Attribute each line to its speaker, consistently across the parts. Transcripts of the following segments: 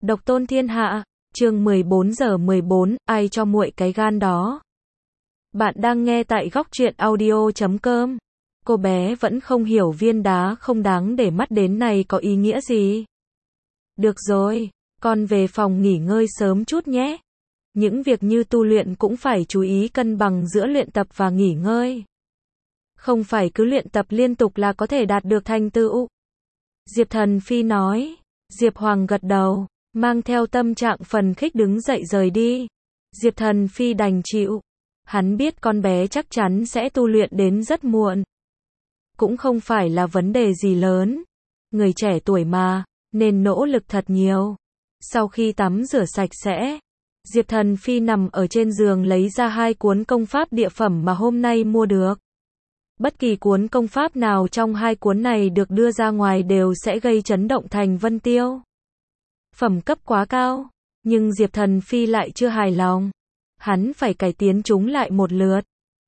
Speaker 1: Độc tôn thiên hạ, chương 14/14, ai cho muội cái gan đó. Bạn đang nghe tại góc truyện audio.com. Cô bé vẫn không hiểu viên đá không đáng để mắt đến này có ý nghĩa gì. Được rồi, con về phòng nghỉ ngơi sớm chút nhé. Những việc như tu luyện cũng phải chú ý cân bằng giữa luyện tập và nghỉ ngơi. Không phải cứ luyện tập liên tục là có thể đạt được thành tựu. Diệp Thần Phi nói. Diệp Hoàng gật đầu, mang theo tâm trạng phấn khích đứng dậy rời đi. Diệp Thần Phi đành chịu. Hắn biết con bé chắc chắn sẽ tu luyện đến rất muộn. Cũng không phải là vấn đề gì lớn. Người trẻ tuổi mà, nên nỗ lực thật nhiều. Sau khi tắm rửa sạch sẽ, Diệp Thần Phi nằm ở trên giường lấy ra 2 cuốn công pháp địa phẩm mà hôm nay mua được. Bất kỳ cuốn công pháp nào trong 2 cuốn này được đưa ra ngoài đều sẽ gây chấn động thành Vân Tiêu. Phẩm cấp quá cao, nhưng Diệp Thần Phi lại chưa hài lòng. Hắn phải cải tiến chúng lại một lượt.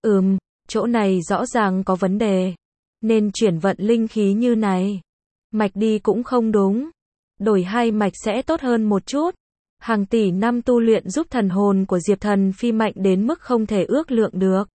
Speaker 1: Chỗ này rõ ràng có vấn đề. Nên chuyển vận linh khí như này. Mạch đi cũng không đúng. Đổi 2 mạch sẽ tốt hơn một chút. Hàng tỷ năm tu luyện giúp thần hồn của Diệp Thần Phi mạnh đến mức không thể ước lượng được.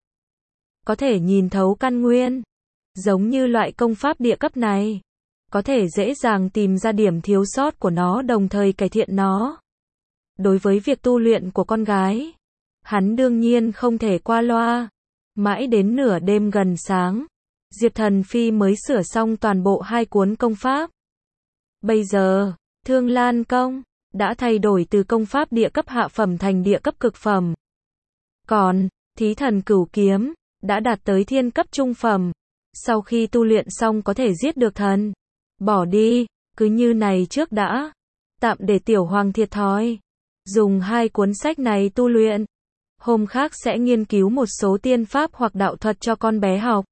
Speaker 1: Có thể nhìn thấu căn nguyên. Giống như loại công pháp địa cấp này. Có thể dễ dàng tìm ra điểm thiếu sót của nó đồng thời cải thiện nó. Đối với việc tu luyện của con gái, hắn đương nhiên không thể qua loa. Mãi đến nửa đêm gần sáng, Diệp Thần Phi mới sửa xong toàn bộ 2 cuốn công pháp. Bây giờ, Thương Lan Công đã thay đổi từ công pháp địa cấp hạ phẩm thành địa cấp cực phẩm. Còn, Thí Thần Cửu Kiếm đã đạt tới thiên cấp trung phẩm. Sau khi tu luyện xong có thể giết được thần. Bỏ đi, cứ như này trước đã. Tạm để Tiểu Hoàng thiệt thòi. Dùng 2 cuốn sách này tu luyện. Hôm khác sẽ nghiên cứu một số tiên pháp hoặc đạo thuật cho con bé học.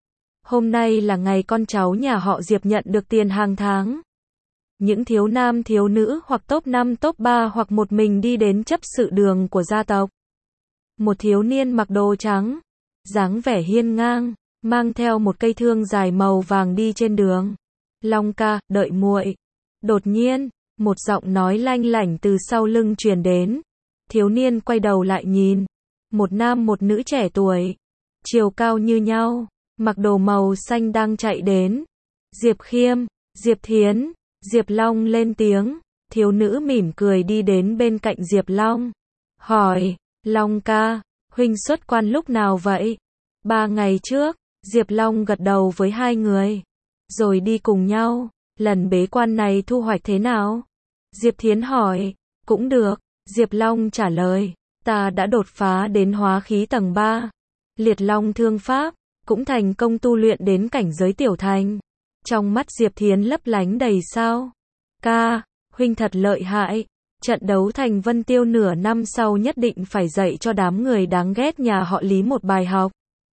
Speaker 1: Hôm nay là ngày con cháu nhà họ Diệp nhận được tiền hàng tháng. Những thiếu nam thiếu nữ hoặc top 5 top 3 hoặc một mình đi đến chấp sự đường của gia tộc. Một thiếu niên mặc đồ trắng, dáng vẻ hiên ngang, mang theo một cây thương dài màu vàng đi trên đường. Long ca, đợi muội. Đột nhiên, một giọng nói lanh lảnh từ sau lưng truyền đến. Thiếu niên quay đầu lại nhìn. Một nam một nữ trẻ tuổi. Chiều cao như nhau. Mặc đồ màu xanh đang chạy đến. Diệp Khiêm, Diệp Thiến, Diệp Long lên tiếng. Thiếu nữ mỉm cười đi đến bên cạnh Diệp Long. Hỏi, Long ca, huynh xuất quan lúc nào vậy? 3 ngày trước, Diệp Long gật đầu với 2 người. Rồi đi cùng nhau. Lần bế quan này thu hoạch thế nào? Diệp Thiến hỏi. Cũng được. Diệp Long trả lời. Ta đã đột phá đến hóa khí tầng 3. Liệt Long thương pháp. Cũng thành công tu luyện đến cảnh giới tiểu thành. Trong mắt Diệp Thiến lấp lánh đầy sao. Ca, huynh thật lợi hại. Trận đấu thành Vân Tiêu nửa năm sau nhất định phải dạy cho đám người đáng ghét nhà họ Lý một bài học.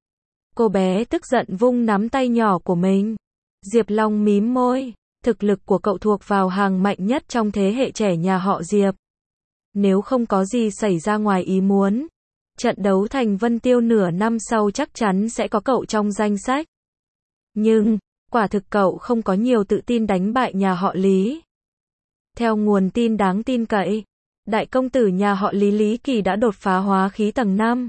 Speaker 1: Cô bé tức giận vung nắm tay nhỏ của mình. Diệp Long mím môi. Thực lực của cậu thuộc vào hàng mạnh nhất trong thế hệ trẻ nhà họ Diệp. Nếu không có gì xảy ra ngoài ý muốn, trận đấu thành Vân Tiêu nửa năm sau chắc chắn sẽ có cậu trong danh sách. Nhưng, quả thực cậu không có nhiều tự tin đánh bại nhà họ Lý. Theo nguồn tin đáng tin cậy, đại công tử nhà họ Lý Lý Kỳ đã đột phá hóa khí tầng 5.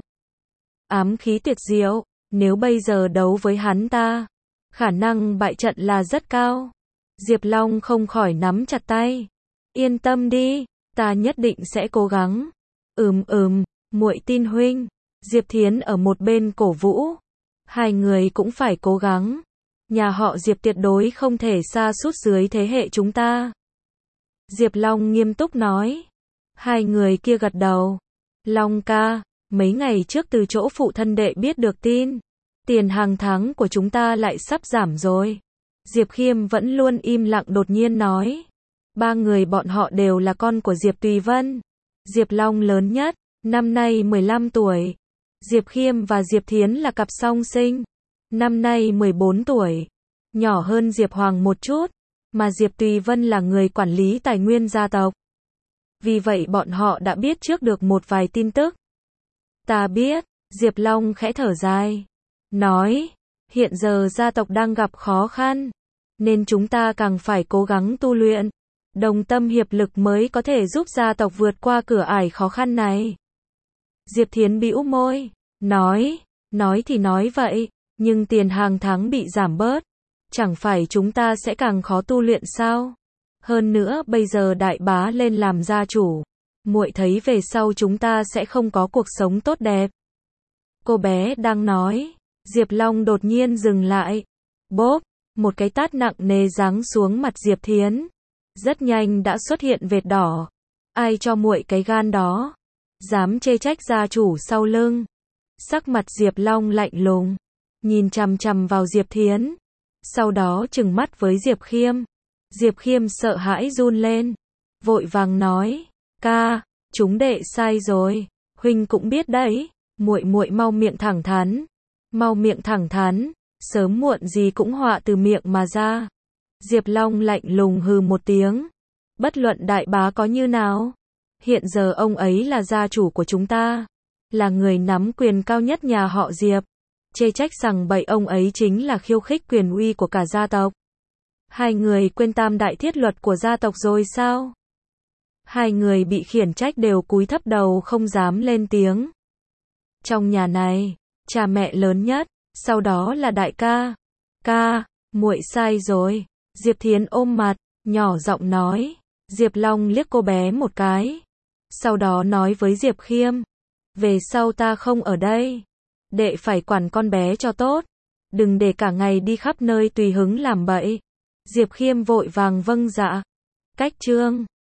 Speaker 1: Ám khí tuyệt diệu, nếu bây giờ đấu với hắn ta, khả năng bại trận là rất cao. Diệp Long không khỏi nắm chặt tay. Yên tâm đi, ta nhất định sẽ cố gắng. Muội tin huynh. Diệp Thiến ở một bên cổ vũ. 2 người cũng phải cố gắng. Nhà họ Diệp tuyệt đối không thể sa sút dưới thế hệ chúng ta. Diệp Long nghiêm túc nói. 2 người kia gật đầu. Long ca, mấy ngày trước từ chỗ phụ thân đệ biết được tin. Tiền hàng tháng của chúng ta lại sắp giảm rồi. Diệp Khiêm vẫn luôn im lặng đột nhiên nói. 3 người bọn họ đều là con của Diệp Tùy Vân. Diệp Long lớn nhất, năm nay 15 tuổi. Diệp Khiêm và Diệp Thiến là cặp song sinh. Năm nay 14 tuổi. Nhỏ hơn Diệp Hoàng một chút. Mà Diệp Tùy Vân là người quản lý tài nguyên gia tộc. Vì vậy bọn họ đã biết trước được một vài tin tức. Ta biết, Diệp Long khẽ thở dài. Nói, hiện giờ gia tộc đang gặp khó khăn. Nên chúng ta càng phải cố gắng tu luyện. đồng tâm hiệp lực mới có thể giúp gia tộc vượt qua cửa ải khó khăn này. Diệp Thiến bĩu môi, nói thì nói vậy, nhưng tiền hàng tháng bị giảm bớt, chẳng phải chúng ta sẽ càng khó tu luyện sao? Hơn nữa bây giờ đại bá lên làm gia chủ, muội thấy về sau chúng ta sẽ không có cuộc sống tốt đẹp. Cô bé đang nói, Diệp Long đột nhiên dừng lại. Bốp, một cái tát nặng nề giáng xuống mặt Diệp Thiến. Rất nhanh đã xuất hiện vệt đỏ. Ai cho muội cái gan đó? Dám chê trách gia chủ sau lưng. Sắc mặt Diệp Long lạnh lùng, nhìn chằm chằm vào Diệp Thiến. Sau đó trừng mắt với Diệp Khiêm. Diệp Khiêm sợ hãi run lên, vội vàng nói, ca, chúng đệ sai rồi, huynh cũng biết đấy, muội muội mau miệng thẳng thắn, sớm muộn gì cũng họa từ miệng mà ra. Diệp Long lạnh lùng hừ một tiếng, bất luận đại bá có như nào, hiện giờ ông ấy là gia chủ của chúng ta, là người nắm quyền cao nhất nhà họ Diệp, chê trách rằng bậy ông ấy chính là khiêu khích quyền uy của cả gia tộc. Hai người quên tam đại thiết luật của gia tộc rồi sao? Hai người bị khiển trách đều cúi thấp đầu không dám lên tiếng. Trong nhà này, cha mẹ lớn nhất, sau đó là đại ca. Ca, muội sai rồi. Diệp Thiến ôm mặt, nhỏ giọng nói. Diệp Long liếc cô bé một cái. Sau đó nói với Diệp Khiêm. Về sau ta không ở đây. Đệ phải quản con bé cho tốt. Đừng để cả ngày đi khắp nơi tùy hứng làm bậy. Diệp Khiêm vội vàng vâng dạ. Cách chương